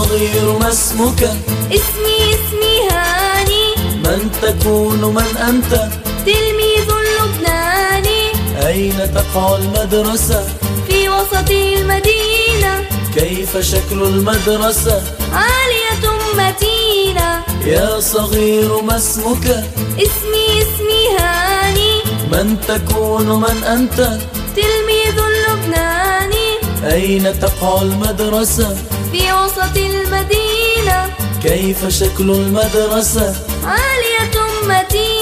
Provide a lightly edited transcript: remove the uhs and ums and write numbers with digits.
صغير ما اسمك؟ اسمي هاني. من تكون من أنت؟ تلميذ لبناني. أين تقع المدرسة؟ في وسط المدينة. كيف شكل المدرسة؟ عالية متينة. يا صغير ما اسمك؟ اسمي هاني. من تكون من أنت؟ تلميذ لبناني. أين تقع المدرسة؟ في وسط المدينة. كيف شكل المدرسة؟ عالية متينة.